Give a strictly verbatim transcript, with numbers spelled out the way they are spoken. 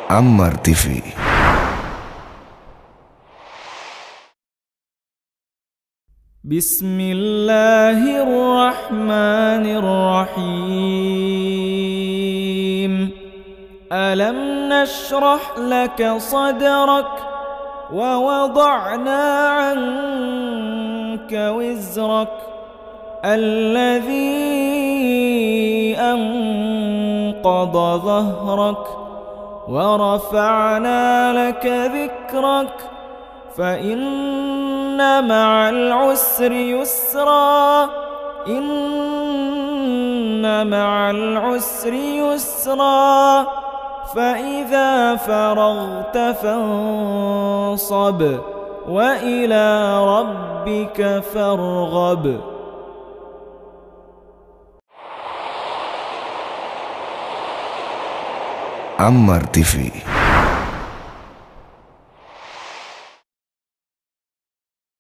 Ammar T V. بسم الله الرحمن الرحيم. ألم نشرح لك صدرك ووضعنا عنك وزرك الذي أنقض ظهرك ورفعنا لك ذكرك فإن مع العسر يسرا إن مع العسر يسرا فإذا فرغت فانصب وإلى ربك فارغب. Ammar T V.